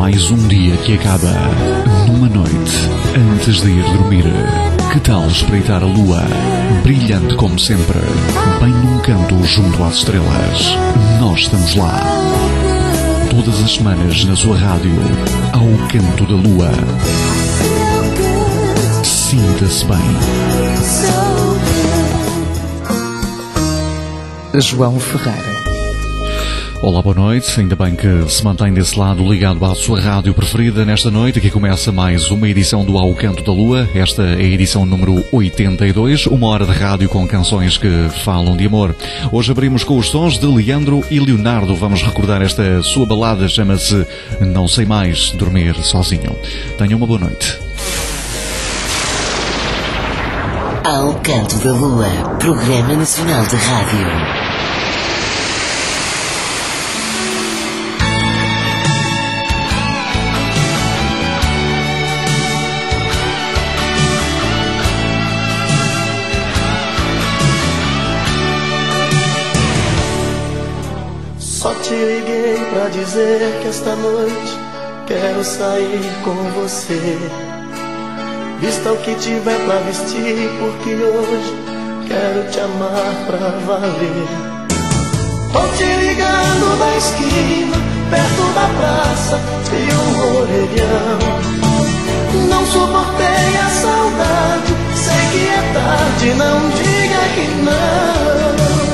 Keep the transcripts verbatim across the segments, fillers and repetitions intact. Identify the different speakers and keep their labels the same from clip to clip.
Speaker 1: Mais um dia que acaba numa noite antes de ir dormir. Que tal espreitar a lua, brilhante como sempre, bem num canto junto às estrelas? Nós estamos lá. Todas as semanas na sua rádio, ao canto da lua. Sinta-se bem.
Speaker 2: João Ferreira.
Speaker 1: Olá, boa noite. Ainda bem que se mantém desse lado ligado à sua rádio preferida nesta noite. Aqui começa mais uma edição do Ao Canto da Lua. Esta é a edição número oitenta e dois, uma hora de rádio com canções que falam de amor. Hoje abrimos com os sons de Leandro e Leonardo. Vamos recordar esta sua balada, chama-se Não Sei Mais Dormir Sozinho. Tenham uma boa noite.
Speaker 3: Ao Canto da Lua, Programa Nacional de Rádio.
Speaker 4: Só te liguei pra dizer que esta noite quero sair com você. Vista o que tiver pra vestir, porque hoje quero te amar pra valer. Tô te ligando da esquina, perto da praça, e um orelhão. Não suportei a saudade, sei que é tarde, não diga que não.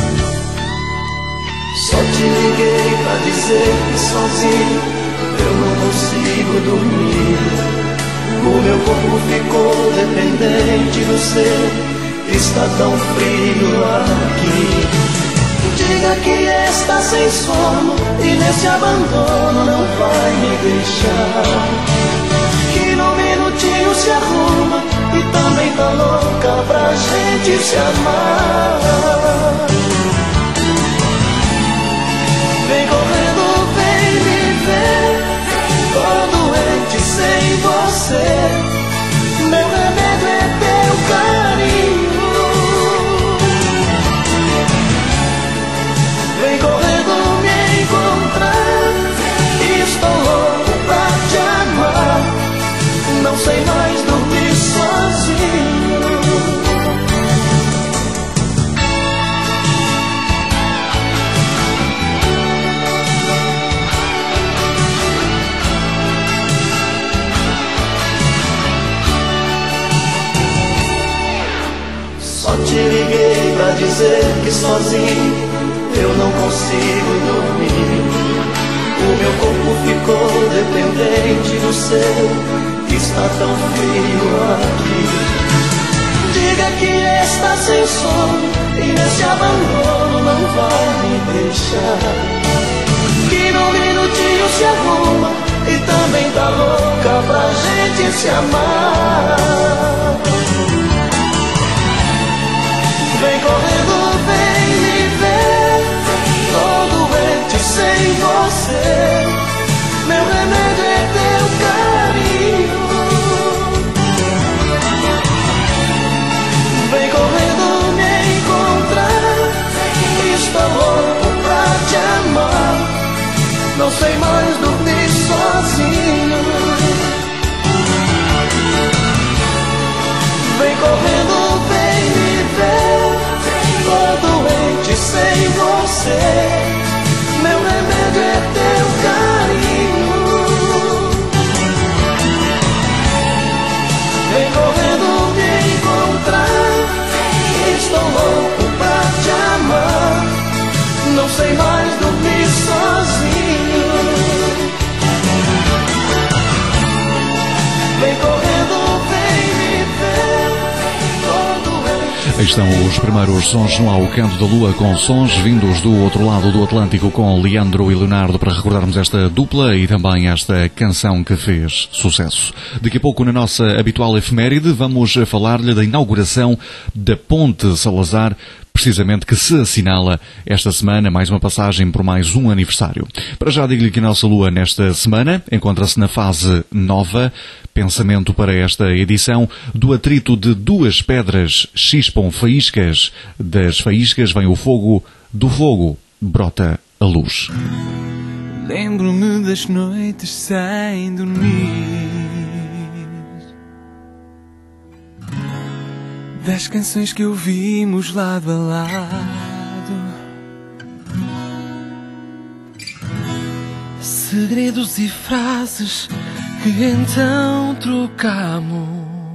Speaker 4: Só te liguei pra dizer que sozinho eu não consigo dormir. O meu corpo ficou dependente do seu, está tão frio aqui. Diga que está sem sono e nesse abandono não vai me deixar. Que no minutinho se arruma e também tá louca pra gente se amar. Vem correndo, vem me ver, tô doente sem você. Meu remédio é teu carinho. Vem correndo me encontrar, estou louco pra te amar. Não sei mais dormir sozinho. Te liguei pra dizer que sozinho eu não consigo dormir. O meu corpo ficou dependente do seu, está tão frio aqui. Diga que está sem sono e nesse abandono não vai me deixar. Que no minutinho se arruma e também tá louca pra gente se amar. Vem correndo, vem me ver, tô doente sem você. Meu remédio é teu carinho. Vem correndo me encontrar, estou louco pra te amar. Não sei mais dormir sozinho. Vem correndo, vem me ver, tô doente sem você. Meu remédio é teu carinho. Vem correndo me encontrar, estou louco pra te amar. Não sei mais dormir sozinho. Vem correndo, vem me ver.
Speaker 1: Aí estão os primeiros sons no Ao Canto da Lua, com sons vindos do outro lado do Atlântico, com Leandro e Leonardo, para recordarmos esta dupla e também esta canção que fez sucesso. Daqui a pouco, na nossa habitual efeméride, vamos falar-lhe da inauguração da Ponte Salazar, precisamente que se assinala esta semana, mais uma passagem por mais um aniversário. Para já digo-lhe que a nossa Lua nesta semana encontra-se na fase nova. Pensamento para esta edição: do atrito de duas pedras chispam faíscas, das faíscas vem o fogo, do fogo brota a luz.
Speaker 2: Lembro-me das noites sem dormir, das canções que ouvimos lado a lado, segredos e frases que então trocamos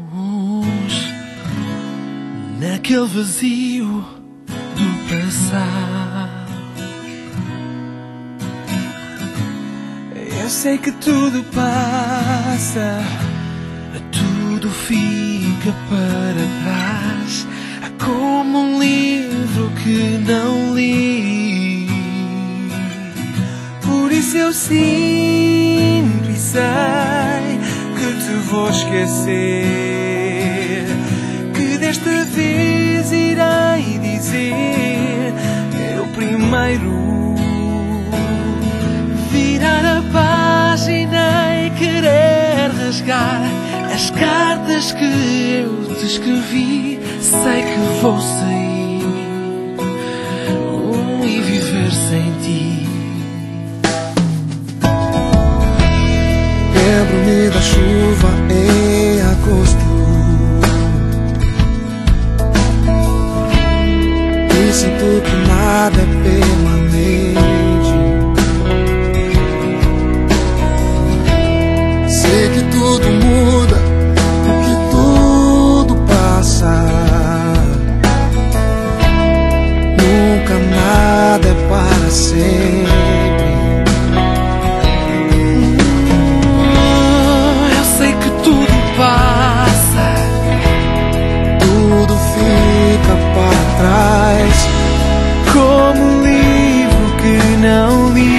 Speaker 2: naquele vazio do passado. Eu sei que tudo passa, tudo fica para trás, como um livro que não li. Por isso eu sinto e sei que te vou esquecer, que desta vez irei dizer eu primeiro, virar a página e querer rasgar as cartas que eu te escrevi. Sei que vou sair um, e viver sem ti.
Speaker 5: Lembro-me da chuva em agosto e sinto que nada é permanente. Sei que tudo muda, que tudo passa, nunca nada é para sempre.
Speaker 2: Eu sei que tudo passa,
Speaker 5: Tudo fica para trás,
Speaker 2: como um livro que não li.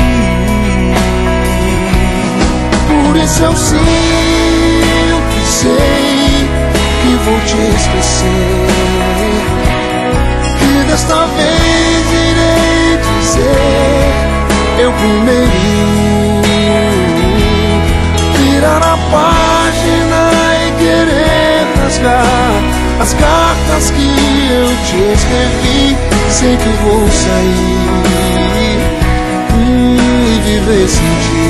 Speaker 5: por isso eu sinto e sei que vou te esquecer, que desta vez irei dizer eu primeiro, virar a página e querer rasgar as cartas que eu te escrevi. Sei que vou sair hum, e viver sem ti.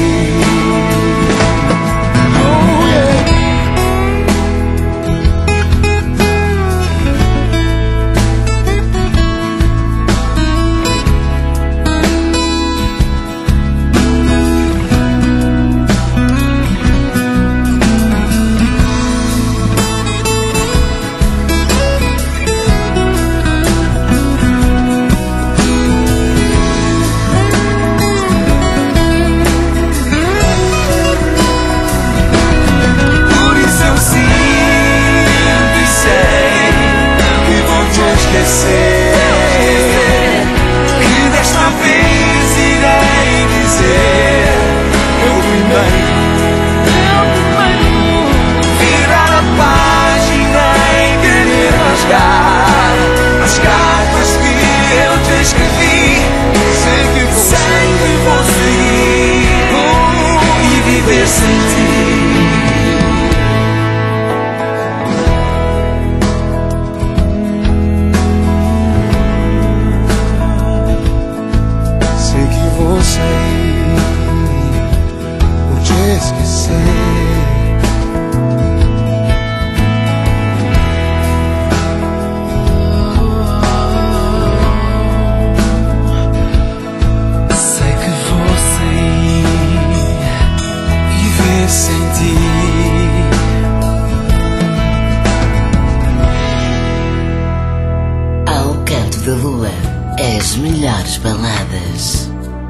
Speaker 3: da Lua, as melhores baladas.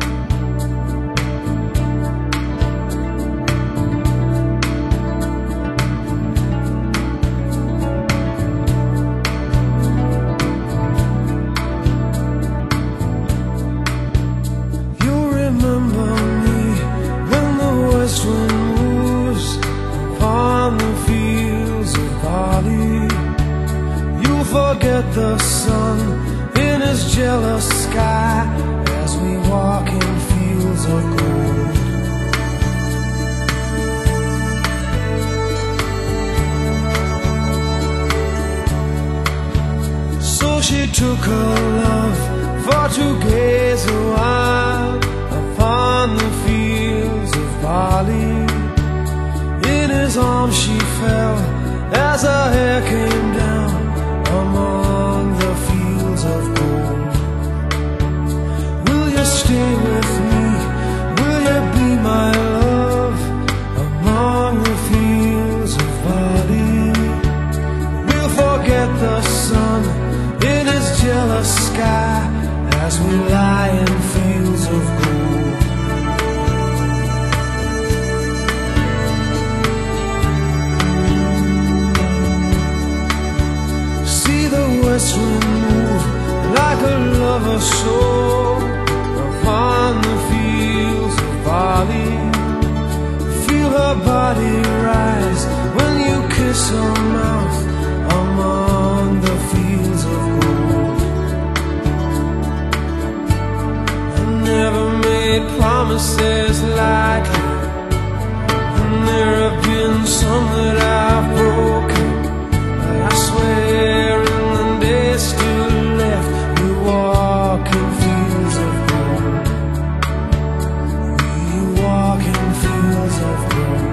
Speaker 5: Forget the sun in his jealous sky as we walk in fields of gold. So she took her love for to gaze a while upon the field. fell as our hair came down among the fields of gold. Will you stay with me? Will you be my love among the fields of barley? We'll forget the sun in his jealous sky as we lie in fields of gold. See the west wind move like a lover's soul upon the fields of barley. Feel her body rise when you kiss her mouth among the fields of gold. I never made promises like that, and there have been some that I've broken, but I swear in the days still left we walk in fields of gold. We walk in fields of gold.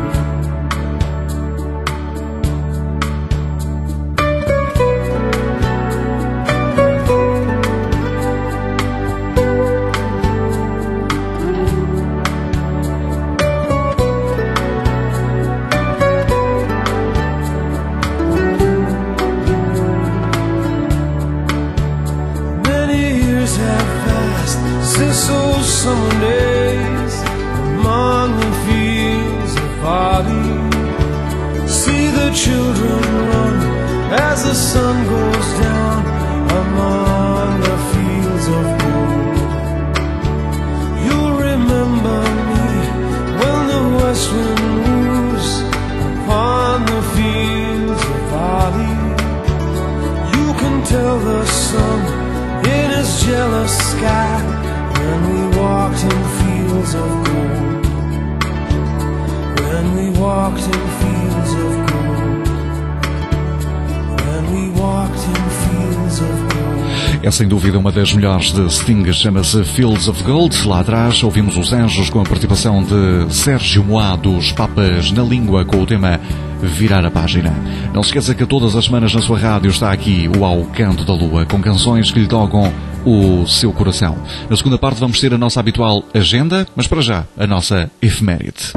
Speaker 5: Since those summer days among the fields of barley, see the children run as the sun goes down among the fields of gold. You'll remember me when the west wind moves upon the fields of barley. You can tell the sun in his jealous sky when we walked in fields of gold. When we walked in fields of gold. When we walked in fields of gold.
Speaker 1: É sem dúvida uma das melhores de Sting, chama-se Fields of Gold. Lá atrás ouvimos Os Anjos com a participação de Sérgio Moá dos Papas na Língua com o tema Virar a Página. Não se esqueça que todas as semanas na sua rádio está aqui o Ao Canto da Lua, com canções que lhe tocam o seu coração. Na segunda parte vamos ter a nossa habitual agenda, mas para já, a nossa efeméride.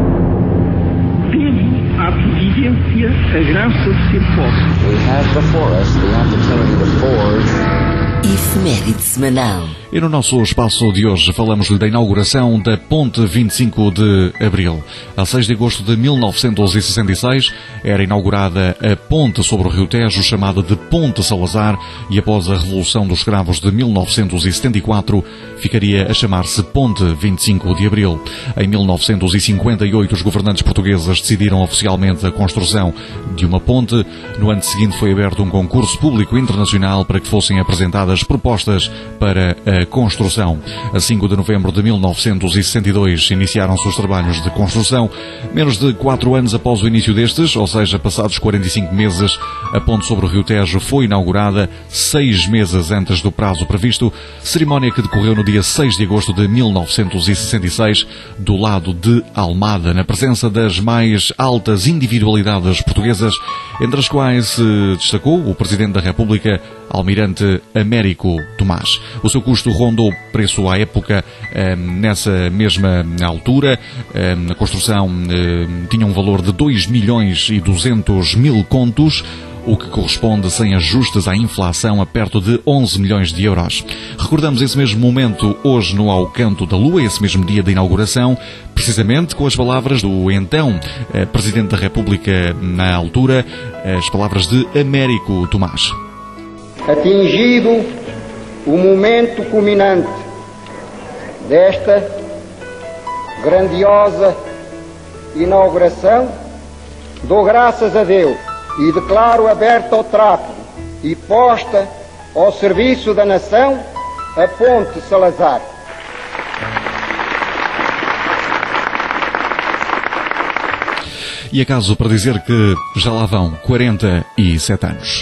Speaker 6: Temos à providência a graça de ser pobre.
Speaker 7: We have before us the opportunity to forge.
Speaker 3: Efeméride semanal.
Speaker 1: E no nosso espaço de hoje falamos-lhe da inauguração da Ponte vinte e cinco de Abril. A seis de agosto de mil novecentos e sessenta e seis era inaugurada a ponte sobre o Rio Tejo, chamada de Ponte Salazar, e após a Revolução dos Escravos de mil novecentos e setenta e quatro ficaria a chamar-se Ponte vinte e cinco de Abril. Em mil novecentos e cinquenta e oito os governantes portugueses decidiram oficialmente a construção de uma ponte. No ano seguinte foi aberto um concurso público internacional para que fossem apresentadas propostas para a construção. A cinco de novembro de mil novecentos e sessenta e dois iniciaram-se os trabalhos de construção. Menos de quatro anos após o início destes, ou seja, passados quarenta e cinco meses, a ponte sobre o Rio Tejo foi inaugurada, seis meses antes do prazo previsto, cerimónia que decorreu no dia seis de agosto de mil novecentos e sessenta e seis, do lado de Almada, na presença das mais altas individualidades portuguesas, entre as quais se destacou o Presidente da República, Almirante Américo Tomás. O seu custo rondou preço à época, nessa mesma altura. A construção tinha um valor de dois milhões e duzentos mil contos, o que corresponde, sem ajustes à inflação, a perto de onze milhões de euros. Recordamos esse mesmo momento hoje no Ao Canto da Lua, esse mesmo dia da inauguração, precisamente com as palavras do então Presidente da República na altura, as palavras de Américo Tomás.
Speaker 8: Atingido o momento culminante desta grandiosa inauguração, dou graças a Deus e declaro aberta ao tráfego e posta ao serviço da nação a Ponte Salazar.
Speaker 1: E acaso para dizer que já lá vão quarenta e sete anos.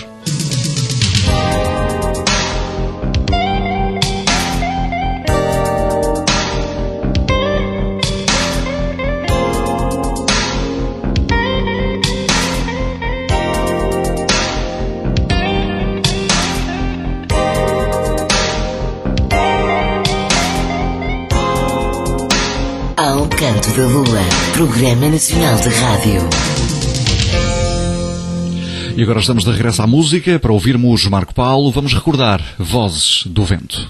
Speaker 3: Canto da Lua, Programa Nacional de Rádio.
Speaker 1: E agora estamos de regresso à música para ouvirmos Marco Paulo. Vamos recordar Vozes do Vento.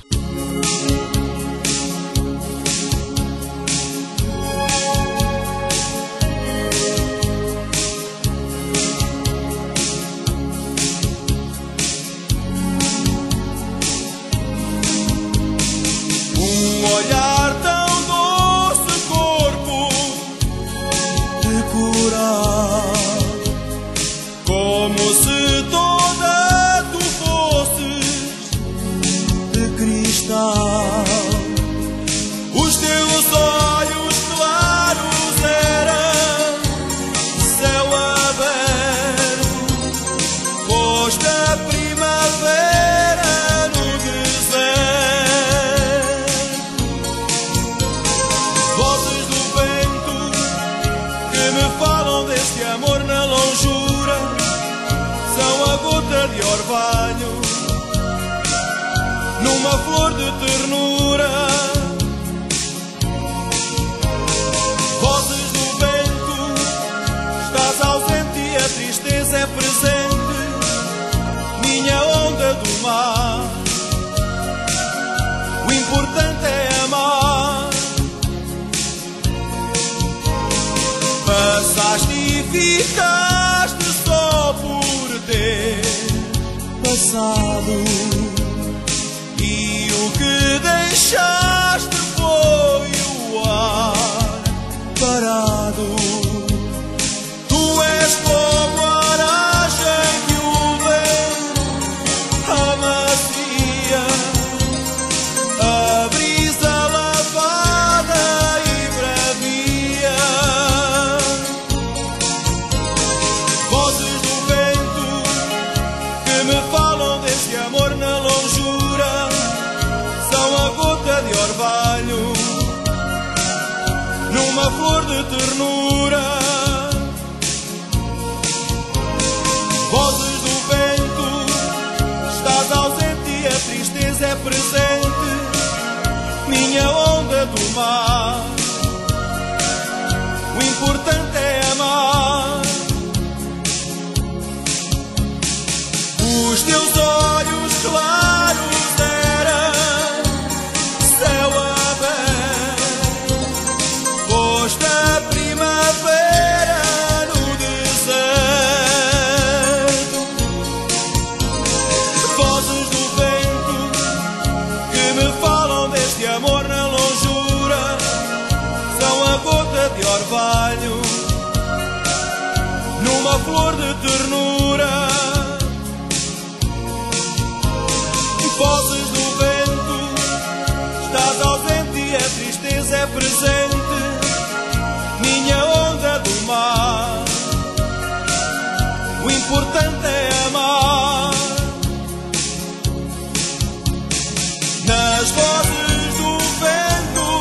Speaker 9: Numa flor de ternura, vozes do vento, estás ausente e a tristeza é presente, minha onda do mar. O importante é amar. Passaste e ficaste só por ter passado. E o que deixaste foi o ar parado. Tu és como a aragem que o vento amacia, a brisa lavada e bravia. Vozes do vento que me falam desse amor na longura, a gota de orvalho numa flor de ternura. Vozes do vento, estás ausente e a tristeza é presente, minha onda do mar. O importante é amar. Os teus olhos claros da primavera no deserto. Vozes do vento que me falam deste amor na longura, são a gota de orvalho numa flor de ternura. Vozes do vento, estás ausente e a tristeza é presente, minha onda do mar. O importante é amar. Nas vozes do vento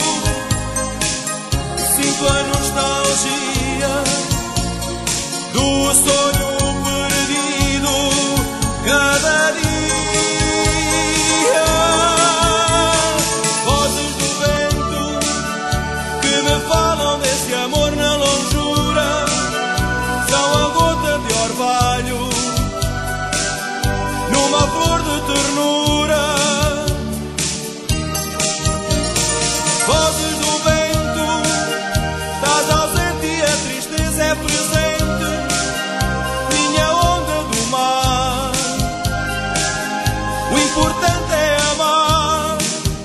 Speaker 9: sinto a nostalgia do sonho perdido cada dia. Vozes do vento que me falam desse amor na longura, são a gota de orvalho numa flor de ternura. Vozes do vento, estás ausente e a tristeza é presente, minha onda do mar. O importante é amar.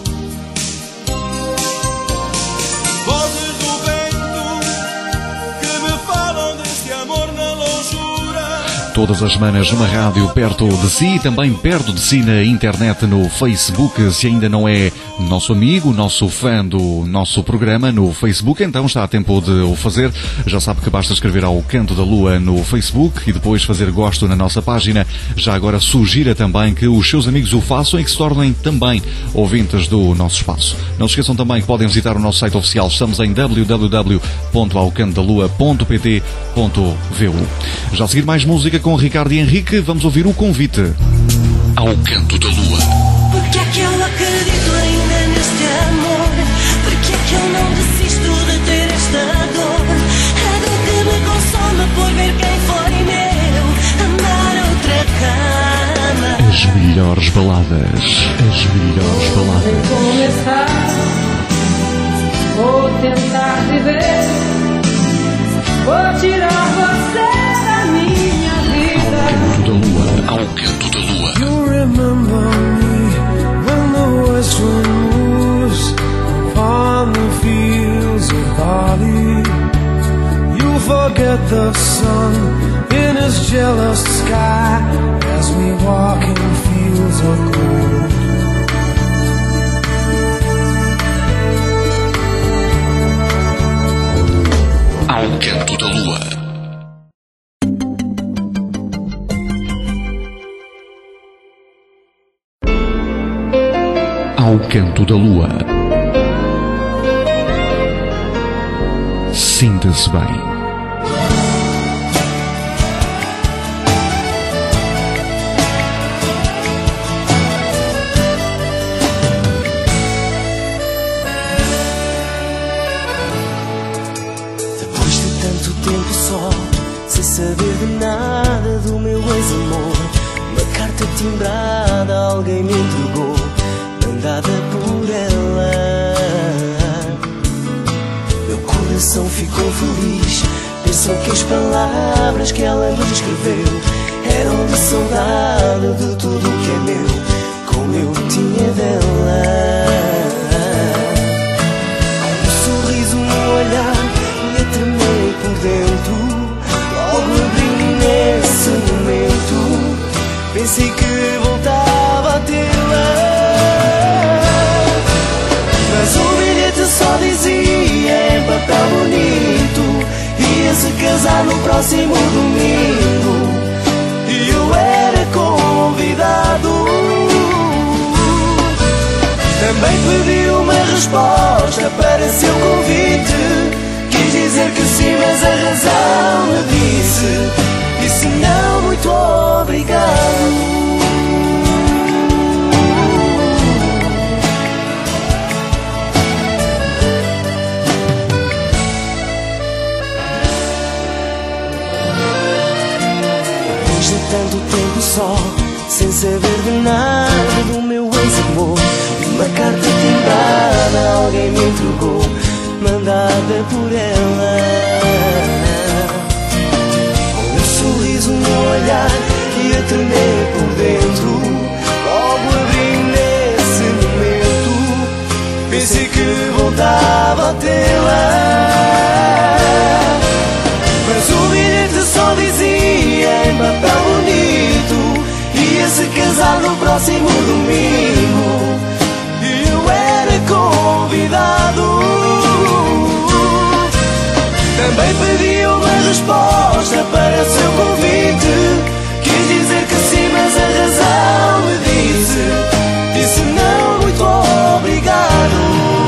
Speaker 9: Vozes do vento que me falam deste amor na longura.
Speaker 1: Todas as semanas numa rádio perto de si e também perto de si na internet, no Facebook. Se ainda não é nosso amigo, nosso fã do nosso programa no Facebook, então está a tempo de o fazer. Já sabe que basta escrever ao Canto da Lua no Facebook e depois fazer gosto na nossa página. Já agora sugira também que os seus amigos o façam e que se tornem também ouvintes do nosso espaço. Não se esqueçam também que podem visitar o nosso site oficial. Estamos em w w w ponto ao canto da lua ponto p t ponto v u. Já a seguir mais música com Ricardo e Henrique. Vamos ouvir o convite ao Canto da Lua.
Speaker 10: Porque é que eu acredito ainda neste amor? Porque é que eu não desisto de ter esta
Speaker 1: baladas, as melhores baladas.
Speaker 10: Vou começar, vou tentar viver, vou tirar você da minha vida.
Speaker 1: Ao canto da lua, ao canto da lua.
Speaker 2: You remember me when the west wind moves on the fields of barley. You forget the sun in his jealous sky as we walk in fields of gold.
Speaker 1: Ao canto da lua. Ao canto da lua. Sinta-se bem.
Speaker 4: Saber de nada do meu ex-amor, uma carta timbrada alguém me entregou, mandada por ela. Meu coração ficou feliz, pensou que as palavras que ela me escreveu eram de saudade de tudo que é meu, como eu tinha dela. Um sorriso, um olhar, e a tremer por dentro. Logo abri nesse momento, pensei que voltava a tê-la. Mas o bilhete só dizia em papel bonito, ia-se casar no próximo domingo, e eu era convidado. Também pedi uma resposta para seu convite. Quis dizer que sim, mas a razão me disse, disse não, muito obrigado. Depois de tanto tempo só, sem saber de nada do meu ex-amor, uma carta timbrada alguém me entregou, mandada por ela. Com um sorriso, um olhar e a tremer por dentro, logo abri nesse momento, pensei que voltava a tê-la. Mas o bilhete só dizia em papel bonito, ia-se casar no próximo domingo, e eu era convidado. Também pedi uma resposta para seu convite. Quis dizer que sim, mas a razão me disse, disse não, muito obrigado.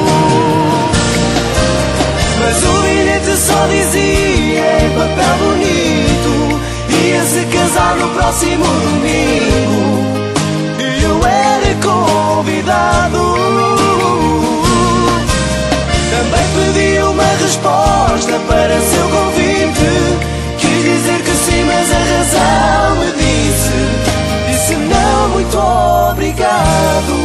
Speaker 4: Mas o bilhete só dizia em papel bonito, ia-se casar no próximo domingo, e eu era convidado. Também pedi uma resposta para seu convite. Quis dizer que sim, mas a razão me disse, disse não, muito obrigado.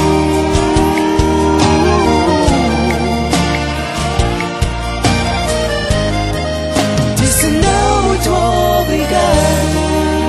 Speaker 4: Disse não, muito obrigado.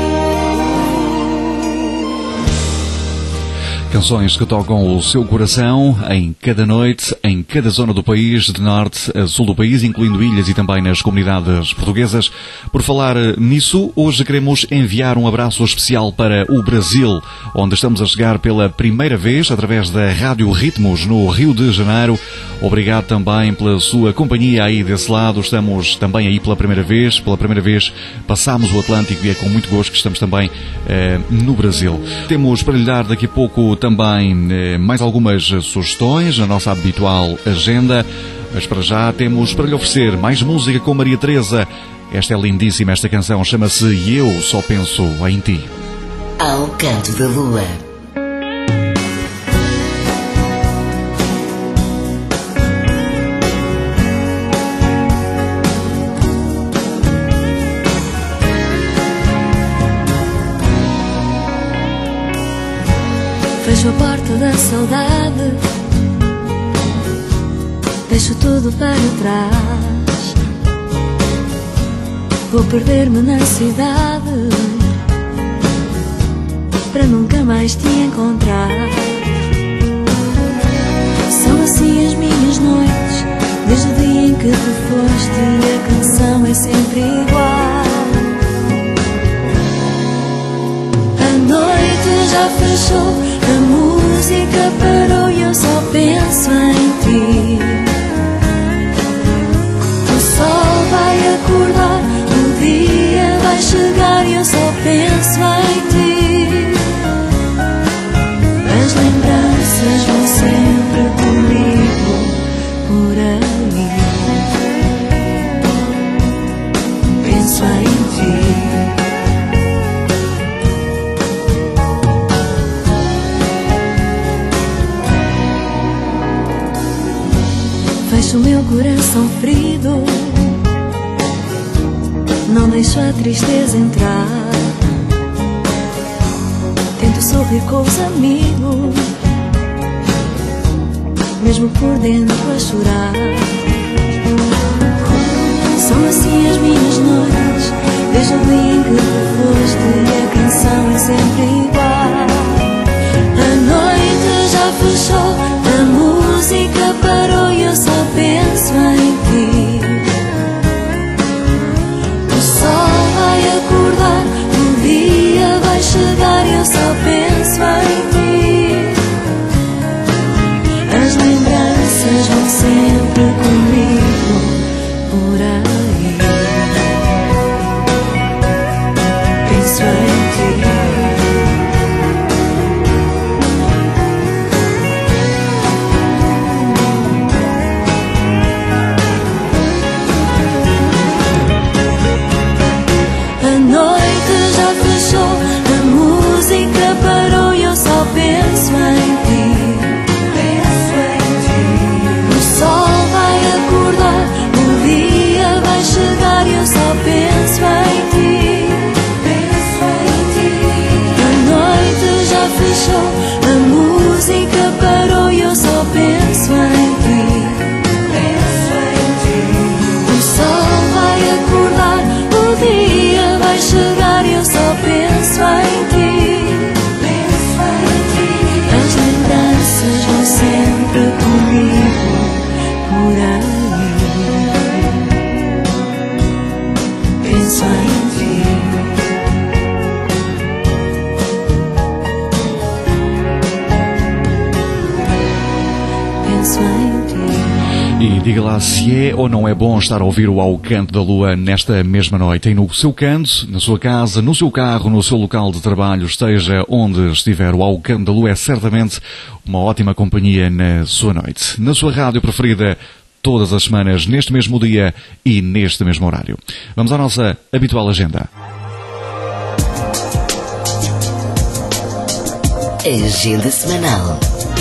Speaker 1: Canções que tocam o seu coração em cada noite, em cada zona do país, de norte a sul do país, incluindo ilhas e também nas comunidades portuguesas. Por falar nisso, hoje queremos enviar um abraço especial para o Brasil, onde estamos a chegar pela primeira vez através da Rádio Ritmos no Rio de Janeiro. Obrigado também pela sua companhia aí desse lado. Estamos também aí pela primeira vez. Pela primeira vez passámos o Atlântico e é com muito gosto que estamos também eh, no Brasil. Temos para lhe dar daqui a pouco também eh, mais algumas sugestões na nossa habitual agenda, mas para já temos para lhe oferecer mais música com Maria Teresa. Esta é lindíssima, esta canção chama-se E Eu Só Penso em Ti.
Speaker 3: Ao canto da lua.
Speaker 11: Fecho a porta da saudade, deixo tudo para trás. Vou perder-me na cidade para nunca mais te encontrar. São assim as minhas noites, desde o dia em que te foste, e a canção é sempre igual. A noite já fechou, a música parou e eu só penso em ti. O sol vai acordar, o dia vai chegar e eu só penso em ti. As lembranças vão sempre comigo por aí. Penso em ti. Fecho o meu coração ferido, não deixo a tristeza entrar. Tento sorrir com os amigos, mesmo por dentro a chorar. São assim as minhas noites, desde o dia em que tu foste, e a canção é sempre igual. A noite já fechou, a música parou e eu só penso em ti. O sol vai acordar, o dia vai chegar e eu só penso em ti. As lembranças vão sempre comigo por aí. Penso em ti. A noite já fechou, a música parou e eu só penso em ti. Penso em ti. O sol vai acordar, o dia vai chegar e eu só penso em ti. Penso em ti. A noite já fechou, a música parou e eu só penso em ti. Penso em ti. O sol vai acordar, o dia vai chegar e eu só penso em ti. Penso em ti. As lembranças vão sempre comigo por aí. Penso em ti. Penso em ti.
Speaker 1: E diga lá se é ou não é bom estar a ouvir o Ao Canto da Lua nesta mesma noite. E no seu canto, na sua casa, no seu carro, no seu local de trabalho, esteja onde estiver, o Ao Canto da Lua é certamente uma ótima companhia na sua noite. Na sua rádio preferida, todas as semanas, neste mesmo dia e neste mesmo horário. Vamos à nossa habitual agenda.
Speaker 3: Agenda semanal.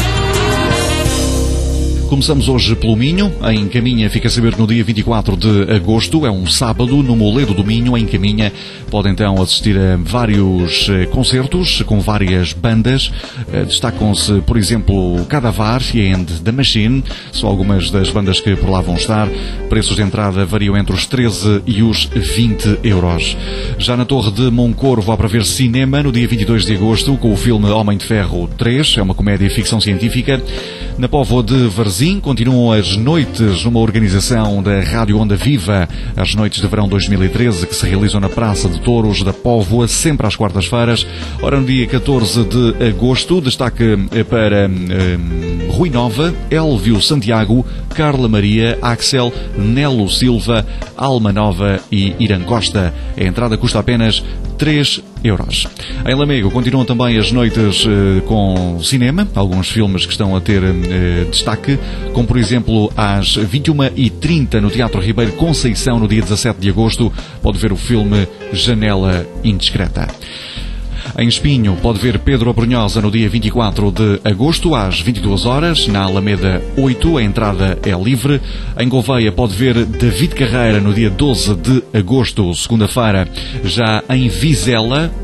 Speaker 1: Começamos hoje pelo Minho. Em Caminha fica a saber que no dia vinte e quatro de agosto, é um sábado, no Moledo do Minho, em Caminha. Pode então assistir a vários concertos com várias bandas. Destacam-se, por exemplo, Cadavar e End the Machine. São algumas das bandas que por lá vão estar. Preços de entrada variam entre os treze e os vinte euros. Já na Torre de Moncorvo há para ver cinema no dia vinte e dois de agosto com o filme Homem de Ferro três. É uma comédia e ficção científica. Na Póvoa de Varzim continuam as noites numa organização da Rádio Onda Viva, as noites de verão dois mil e treze, que se realizam na Praça de Touros da Póvoa, sempre às quartas-feiras. Ora, no dia catorze de agosto, destaque para um, Rui Nova, Elvio Santiago, Carla Maria, Axel, Nelo Silva, Alma Nova e Irã Costa. A entrada custa apenas três euros. Em Lamego continuam também as noites uh, com cinema, alguns filmes que estão a ter uh, destaque, como por exemplo às vinte e uma e trinta no Teatro Ribeiro Conceição, no dia dezassete de agosto, pode ver o filme Janela Indiscreta. Em Espinho pode ver Pedro Abrunhosa no dia vinte e quatro de agosto às vinte e duas horas, na Alameda oito, a entrada é livre. Em Gouveia pode ver David Carreira no dia doze de agosto, segunda-feira. Já em Vizela,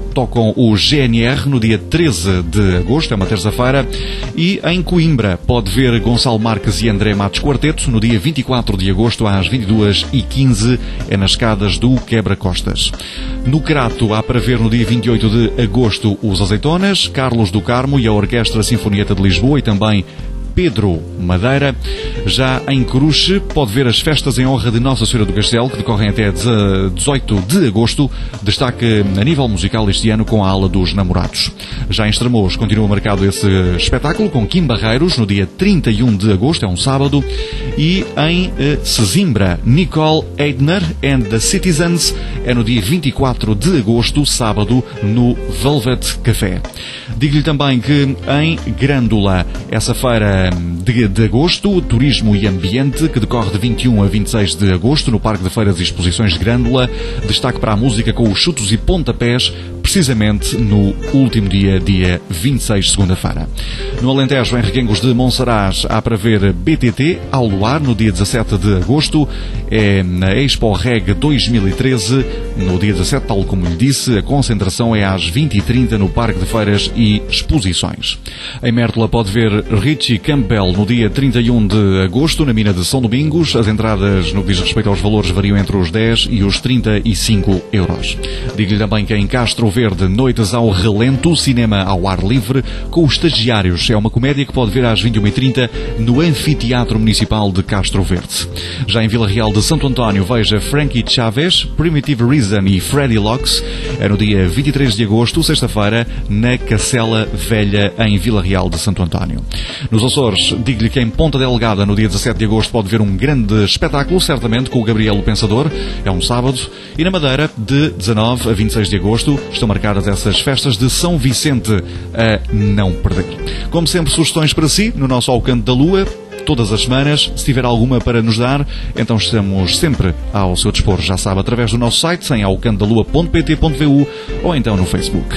Speaker 1: tocam o G N R no dia treze de agosto, é uma terça-feira, e em Coimbra pode ver Gonçalo Marques e André Matos Quarteto no dia vinte e quatro de agosto às vinte e duas e quinze, é nas escadas do Quebra-Costas. No Crato há para ver no dia vinte e oito de agosto os Azeitonas, Carlos do Carmo e a Orquestra Sinfonieta de Lisboa e também Pedro Madeira. Já em Coruche pode ver as festas em honra de Nossa Senhora do Castelo, que decorrem até dezoito de agosto. Destaque a nível musical este ano com a ala dos namorados. Já em Estremoz continua marcado esse espetáculo com Kim Barreiros no dia trinta e um de agosto, é um sábado. E em eh, Sesimbra, Nicole Eidner and the Citizens é no dia vinte e quatro de agosto, sábado, no Velvet Café. Digo-lhe também que em Grândola, essa feira de, de agosto, Turismo e Ambiente, que decorre de vinte e um a vinte e seis de agosto no Parque de Feiras e Exposições de Grândola. Destaque para a música com os chutos e pontapés, precisamente no último dia, dia vinte e seis, segunda-feira. No Alentejo, em Reguengos de Monsaraz, há para ver B T T ao luar no dia dezassete de agosto. É na Expo Reg dois mil e treze, no dia dezassete, tal como lhe disse. A concentração é às vinte e trinta no Parque de Feiras e Exposições. Em Mértola pode ver Richie Campbell no dia trinta e um de agosto, na mina de São Domingos. As entradas, no que diz respeito aos valores, variam entre os dez e os trinta e cinco euros. Digo-lhe também que em Castro Verde, Noites ao Relento, cinema ao ar livre, com os Estagiários. É uma comédia que pode ver às vinte e uma e trinta no Anfiteatro Municipal de Castro Verde. Já em Vila Real de Santo António, veja Frankie Chaves, Primitive Reason e Freddy Locks. É no dia vinte e três de agosto, sexta-feira, na Cacela Velha, em Vila Real de Santo António. Nos Açores, digo-lhe que em Ponta Delgada, no dia dezassete de agosto, pode ver um grande espetáculo, certamente, com o Gabriel o Pensador. É um sábado. E na Madeira, de dezanove a vinte e seis de agosto, estão marcadas essas festas de São Vicente a não perder. Como sempre, sugestões para si, no nosso Ao Canto da Lua, todas as semanas. Se tiver alguma para nos dar, então estamos sempre ao seu dispor, já sabe, através do nosso site, em alcantodalua ponto pt ponto vu ou então no Facebook.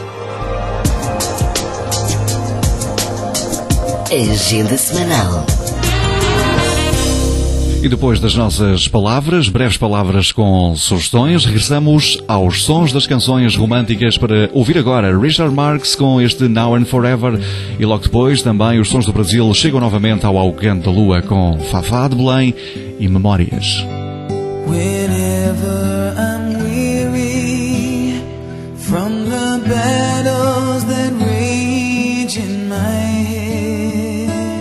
Speaker 3: Agenda semanal.
Speaker 1: E depois das nossas palavras, breves palavras com sugestões, regressamos aos sons das canções românticas para ouvir agora Richard Marx com este Now and Forever, e logo depois também os sons do Brasil chegam novamente ao Ao Canto da Lua com Fafá de Belém e Memórias.
Speaker 2: Whenever I'm weary from the battles that rage in my head,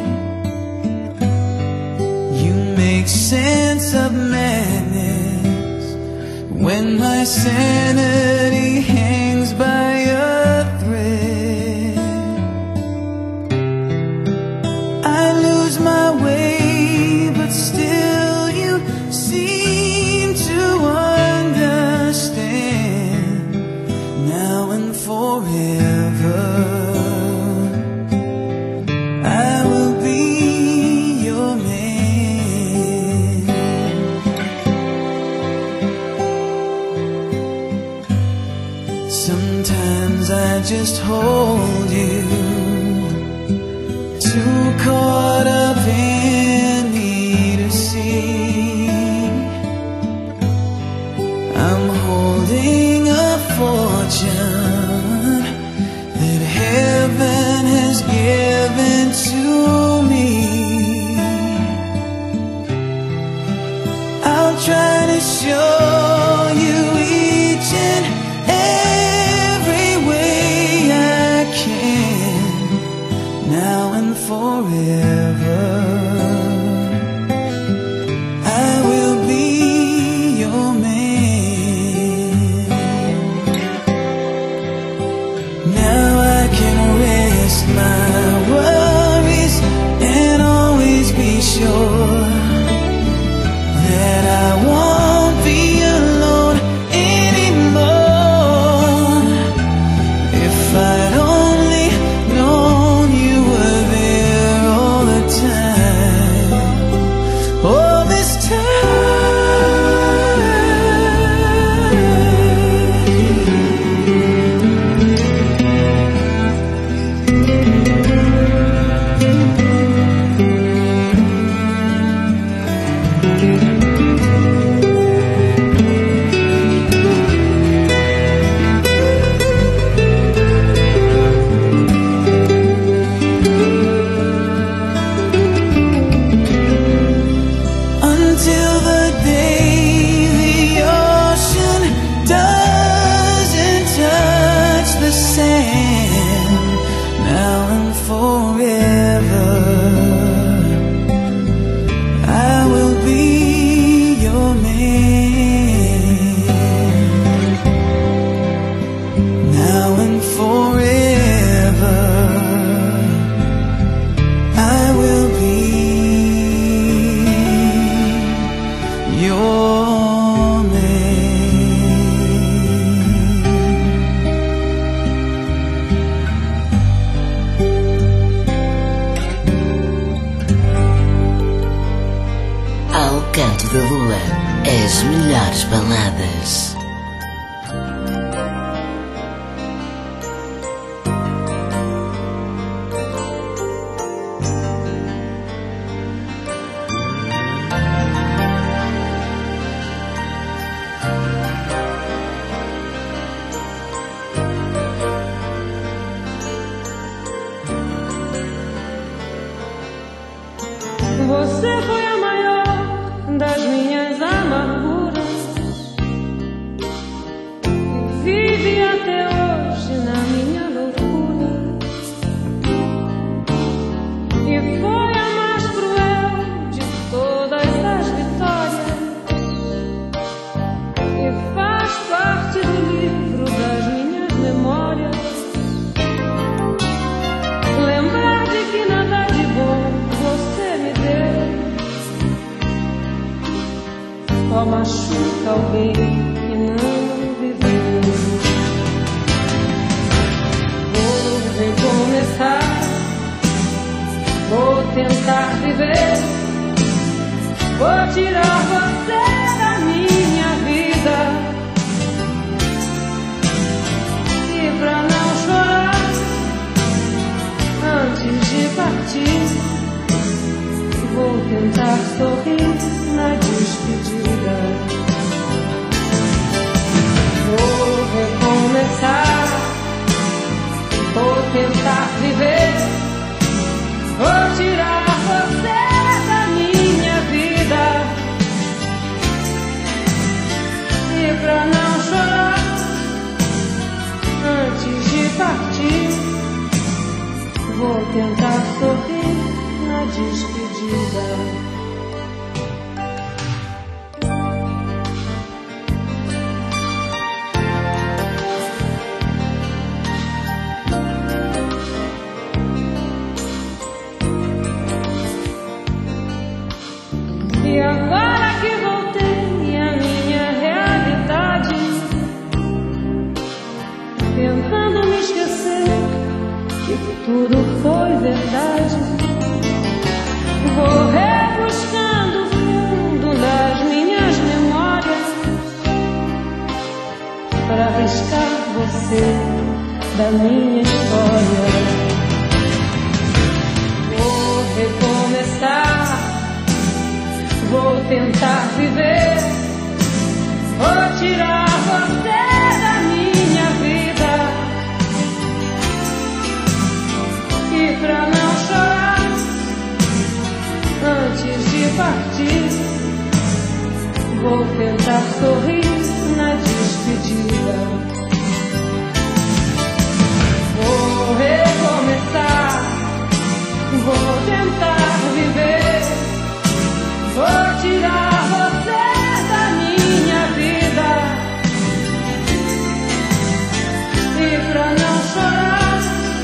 Speaker 2: you make sense of madness when my sanity hangs by a thread. I lose my way, but still you seem to understand. Now and forever, I will be your man. Sometimes I just hold you, too caught up in me to see. I'm holding a fortune that heaven has given to me. I'll try to show you each and every way I can, now and forever. I will be your man. Now I can rest my worries and always be sure that I won't be alone anymore. If I'd only known you were there all the time,
Speaker 3: Canto da Lua, as melhores baladas.
Speaker 10: Você foi a maior das minhas amarguras e vive até hoje na minha loucura. E foi a mais cruel de todas as vitórias e faz parte do livro das minhas memórias. Lembrar de que nada de bom você me deu só machuca alguém que não viveu. Vou recomeçar, vou tentar viver, vou tirar você da minha vida. E pra não chorar antes de partir, vou tentar sorrir na despedida. Vou recomeçar, vou tentar viver, vou tirar você da minha vida. E pra não chorar antes de partir, vou tentar sorrir na despedida. E agora que voltei à minha realidade, tentando me esquecer que tudo foi verdade, vou rebuscando fundo nas minhas memórias para arriscar você da minha história. Vou recomeçar, vou tentar viver, vou tirar você da minha vida. E pra não chorar antes de partir, vou tentar sorrir na despedida. Vou recomeçar, vou tentar viver, vou tirar você da minha vida. E pra não chorar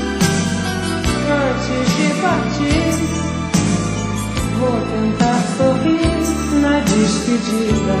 Speaker 10: antes de partir, vou tentar sorrir na despedida.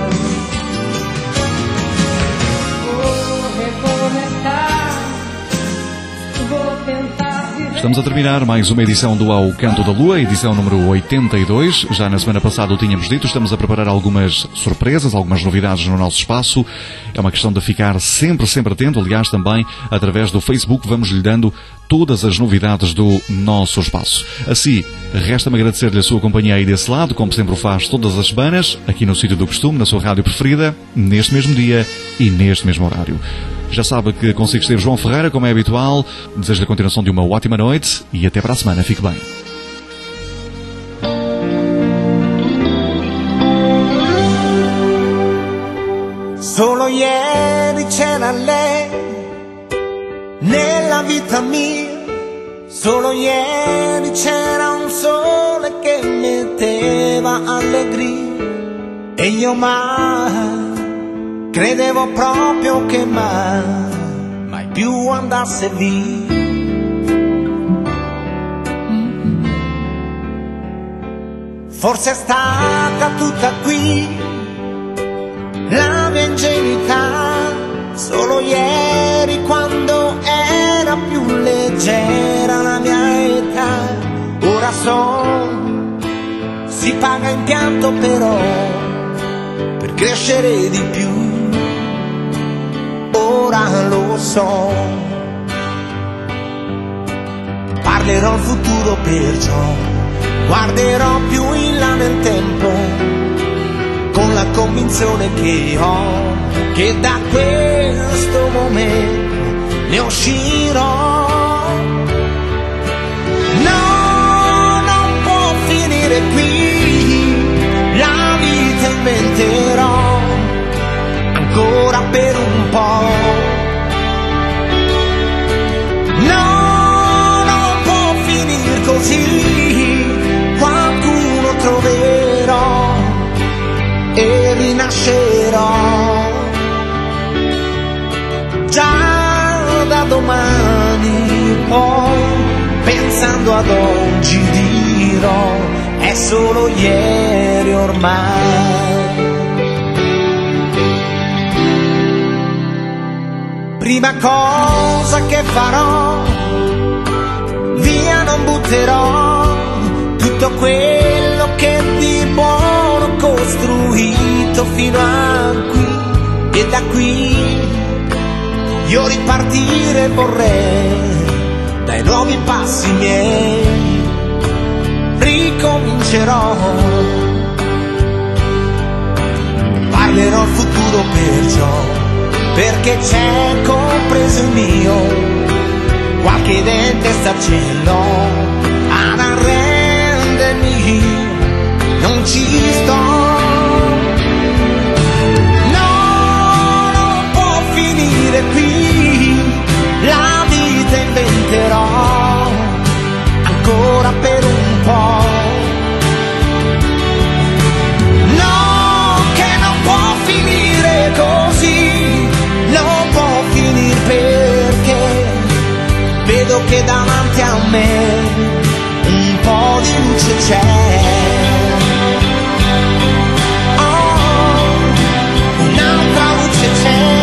Speaker 10: Vou recomeçar, vou tentar viver.
Speaker 1: Estamos a terminar mais uma edição do Ao Canto da Lua, edição número oitenta e dois. Já na semana passada o tínhamos dito, estamos a preparar algumas surpresas, algumas novidades no nosso espaço. É uma questão de ficar sempre, sempre atento. Aliás, também através do Facebook vamos lhe dando todas as novidades do nosso espaço. Assim, resta-me agradecer-lhe a sua companhia aí desse lado, como sempre o faz todas as semanas, aqui no sítio do costume, na sua rádio preferida, neste mesmo dia e neste mesmo horário. Já sabe que consigo ser João Ferreira, como é habitual. Desejo-lhe a continuação de uma ótima noite e até para a semana. Fique bem.
Speaker 5: Solo ieri c'era lei nella vita mia, solo ieri c'era un sole che metteva allegria e io mai credevo proprio che mai, mai più andasse via. Forse è stata tutta qui la mia ingenuità, solo ieri quando era più leggera la mia età. Ora so, si paga in pianto però crescere di più, ora lo so. Parlerò al futuro, perciò guarderò più in là nel tempo, con la convinzione che ho che da questo momento ne uscirò. No, non può finire qui, la vita inventerò ancora per un po'. No, non può finire così, qualcuno troverò e rinascerò. Già da domani poi, pensando ad oggi dirò, è solo ieri ormai. Prima cosa che farò, via non butterò tutto quello che di buono ho costruito fino a qui, e da qui io ripartire vorrei dai nuovi passi miei. Ricomincerò, parlerò al futuro perciò, perché c'è compreso il mio, qualche dente sta ce l'ho ad arrendermi, non ci sto. Qui la vita inventerò ancora per un po'. No, che non può finire così, non può finire perché vedo che davanti a me un po' di luce c'è. Oh, un'altra luce c'è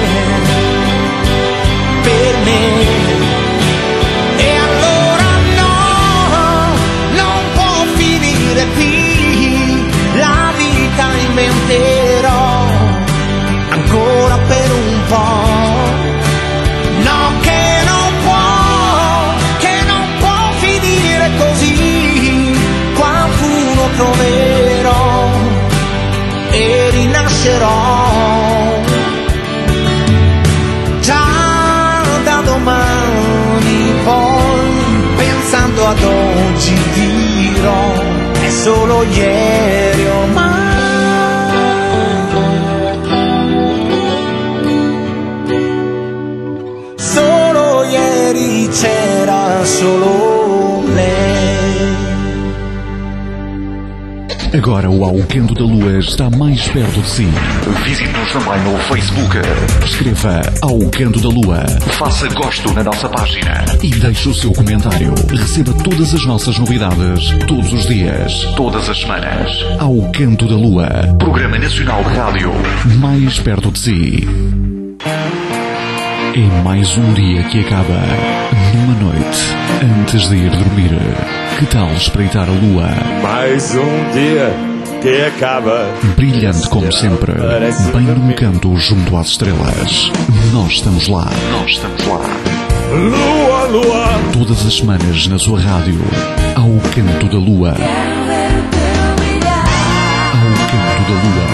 Speaker 5: per me, e allora no, non può finire qui, la vita inventerò ancora per un po'. No, che non può, che non può finire così, qualcuno troverò e rinascerò. Domani poi, pensando ad oggi dirò, è solo ieri ormai. Solo ieri c'era solo lei.
Speaker 1: Agora o Alquendo da Lua está mais perto de si.
Speaker 12: Visite-nos também no Facebook.
Speaker 1: Escreva Alquendo da Lua.
Speaker 12: Faça gosto na nossa página.
Speaker 1: E deixe o seu comentário. Receba todas as nossas novidades, todos os dias.
Speaker 12: Todas as semanas.
Speaker 1: Alquendo da Lua.
Speaker 12: Programa Nacional de Rádio.
Speaker 1: Mais perto de si. É mais um dia que acaba. Numa noite, antes de ir dormir. Que tal espreitar a lua?
Speaker 13: Mais um dia que acaba.
Speaker 1: Brilhante como sempre, bem num canto junto às estrelas. Nós estamos lá.
Speaker 12: Nós estamos lá.
Speaker 13: Lua, lua.
Speaker 1: Todas as semanas na sua rádio. Ao Canto da Lua. Ao Canto da Lua.